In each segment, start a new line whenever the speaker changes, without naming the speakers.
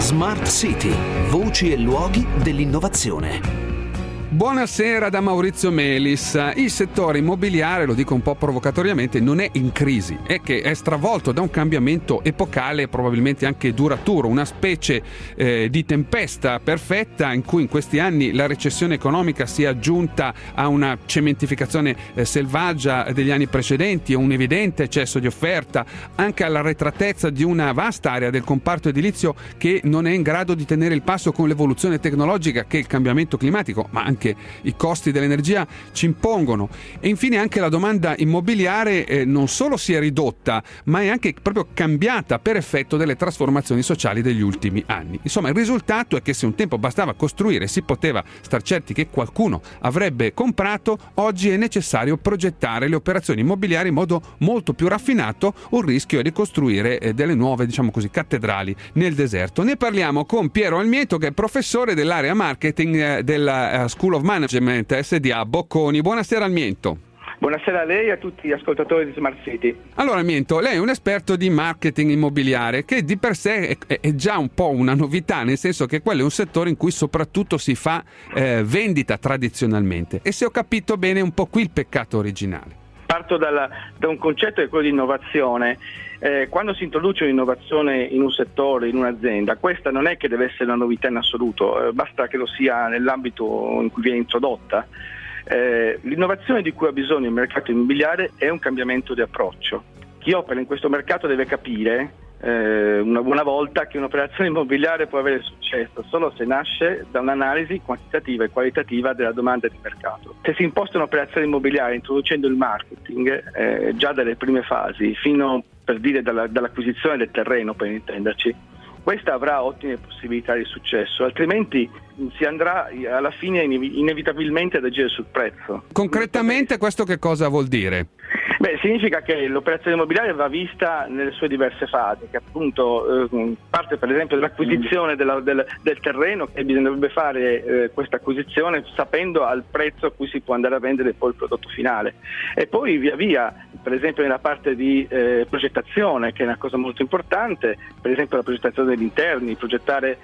Smart City, voci e luoghi dell'innovazione.
Buonasera da Maurizio Melis. Il settore immobiliare, lo dico un po' provocatoriamente, non è in crisi, è che è stravolto da un cambiamento epocale, probabilmente anche duraturo, una specie di tempesta perfetta in cui in questi anni la recessione economica si è aggiunta a una cementificazione selvaggia degli anni precedenti, a un evidente eccesso di offerta, anche all'arretratezza di una vasta area del comparto edilizio che non è in grado di tenere il passo con l'evoluzione tecnologica che il cambiamento climatico, ma anche i costi dell'energia ci impongono. E infine anche la domanda immobiliare non solo si è ridotta, ma è anche proprio cambiata per effetto delle trasformazioni sociali degli ultimi anni. Insomma, il risultato è che se un tempo bastava costruire e si poteva star certi che qualcuno avrebbe comprato, oggi è necessario progettare le operazioni immobiliari in modo molto più raffinato, o il rischio è di costruire delle nuove, diciamo così, cattedrali nel deserto. Ne parliamo con Piero Almiento, che è professore dell'area marketing della School of Management SDA Bocconi. Buonasera Almiento.
Buonasera a lei e a tutti gli ascoltatori di Smart City.
Allora Almiento, lei è un esperto di marketing immobiliare, che di per sé è già un po' una novità, nel senso che quello è un settore in cui soprattutto si fa vendita tradizionalmente, e se ho capito bene è un po' qui il peccato originale.
Parto da un concetto che è quello di innovazione. Quando si introduce un'innovazione in un settore, in un'azienda, questa non è che deve essere una novità in assoluto, basta che lo sia nell'ambito in cui viene introdotta. L'innovazione di cui ha bisogno il mercato immobiliare è un cambiamento di approccio. Chi opera in questo mercato deve capire una buona volta che un'operazione immobiliare può avere successo solo se nasce da un'analisi quantitativa e qualitativa della domanda di mercato. Se si imposta un'operazione immobiliare introducendo il marketing già dalle prime fasi, fino per dire dall'acquisizione del terreno, per intenderci, questa avrà ottime possibilità di successo, altrimenti si andrà alla fine inevitabilmente ad agire sul prezzo.
Concretamente questo che cosa vuol dire?
Beh, significa che l'operazione immobiliare va vista nelle sue diverse fasi, che appunto parte per esempio dall'acquisizione del terreno, che bisognerebbe fare questa acquisizione sapendo al prezzo a cui si può andare a vendere poi il prodotto finale, e poi via via, per esempio nella parte di progettazione, che è una cosa molto importante, per esempio la progettazione degli interni, progettare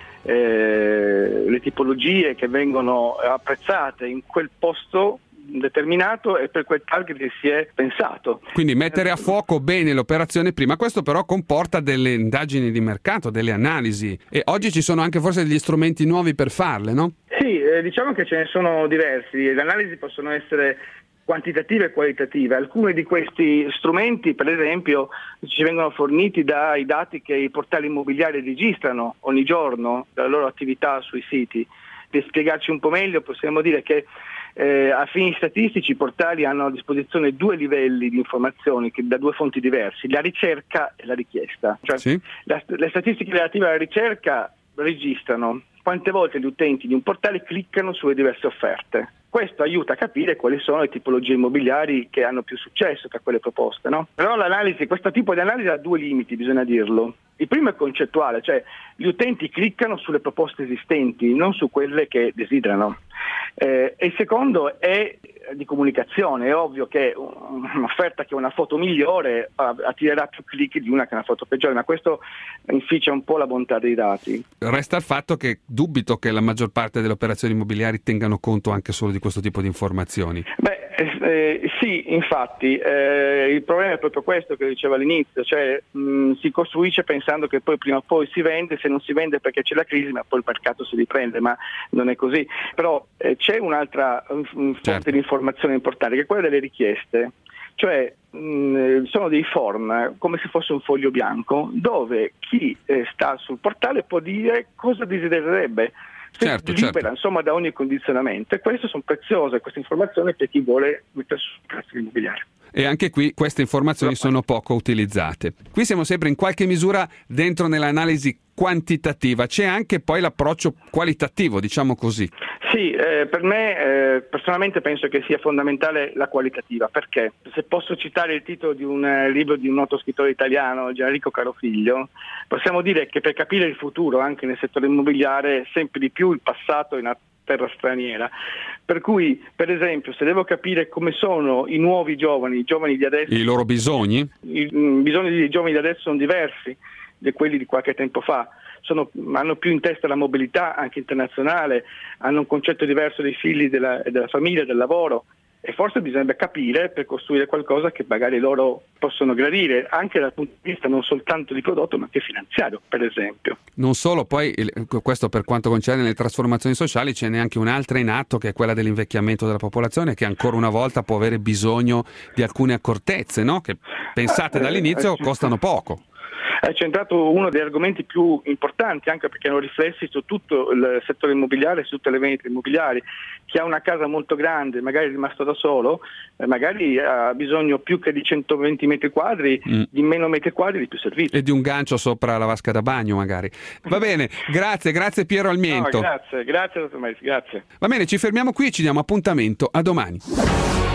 le tipologie che vengono apprezzate in quel posto determinato e per quel target che si è pensato.
Quindi mettere a fuoco bene l'operazione prima. Questo però comporta delle indagini di mercato, delle analisi, e oggi ci sono anche forse degli strumenti nuovi per farle, no? Sì,
diciamo che ce ne sono diversi. Le analisi possono essere quantitative e qualitative. Alcuni di questi strumenti, per esempio, ci vengono forniti dai dati che i portali immobiliari registrano ogni giorno dalla loro attività sui siti. Per spiegarci un po' meglio, possiamo dire che a fini statistici i portali hanno a disposizione due livelli di informazioni da due fonti diversi, la ricerca e la richiesta. Cioè, sì. Le statistiche relative alla ricerca registrano quante volte gli utenti di un portale cliccano sulle diverse offerte. Questo aiuta a capire quali sono le tipologie immobiliari che hanno più successo tra quelle proposte, no? Però questo tipo di analisi ha due limiti, bisogna dirlo. Il primo è concettuale, cioè gli utenti cliccano sulle proposte esistenti, non su quelle che desiderano. E il secondo è di comunicazione. È ovvio che un'offerta che ha una foto migliore attirerà più click di una che ha una foto peggiore, ma questo inficia un po' la bontà dei dati.
Resta il fatto che dubito che la maggior parte delle operazioni immobiliari tengano conto anche solo di questo tipo di informazioni.
Sì, infatti, il problema è proprio questo che diceva all'inizio, cioè si costruisce pensando che poi prima o poi si vende, se non si vende perché c'è la crisi, ma poi il mercato si riprende, ma non è così. Però c'è un'altra fonte di informazione importante, che è quella delle richieste. Cioè sono dei form, come se fosse un foglio bianco, dove chi sta sul portale può dire cosa desidererebbe.
Certo.
Insomma, da ogni condizionamento, e queste sono preziose, queste informazioni, per chi vuole mettere sul prezzo immobiliare.
E anche qui queste informazioni sono poco utilizzate. Qui siamo sempre in qualche misura dentro nell'analisi quantitativa, c'è anche poi l'approccio qualitativo, diciamo così.
Sì, per me personalmente penso che sia fondamentale la qualitativa, perché se posso citare il titolo di un libro di un noto scrittore italiano, Gianrico Carofiglio, possiamo dire che per capire il futuro anche nel settore immobiliare sempre di più il passato è una terra straniera. Per cui, per esempio, se devo capire come sono i nuovi giovani, i giovani di adesso,
i loro bisogni?
I bisogni dei giovani di adesso sono diversi. di quelli di qualche tempo fa. Hanno più in testa la mobilità anche internazionale, hanno un concetto diverso dei figli, della famiglia, del lavoro, e forse bisognerebbe capire per costruire qualcosa che magari loro possono gradire anche dal punto di vista non soltanto di prodotto ma anche finanziario, per esempio.
Non solo, poi questo per quanto concerne le trasformazioni sociali, ce n'è anche un'altra in atto, che è quella dell'invecchiamento della popolazione, che ancora una volta può avere bisogno di alcune accortezze, no? Che pensate dall'inizio costano poco.
Hai centrato uno degli argomenti più importanti, anche perché hanno riflessi su tutto il settore immobiliare, su tutte le vendite immobiliari. Chi ha una casa molto grande, magari è rimasto da solo, magari ha bisogno più che di 120 metri quadri, di meno metri quadri, di più servizi.
E di un gancio sopra la vasca da bagno magari. Va bene, grazie Piero Almiento.
No, grazie dottor Maris, grazie.
Va bene, ci fermiamo qui e ci diamo appuntamento a domani.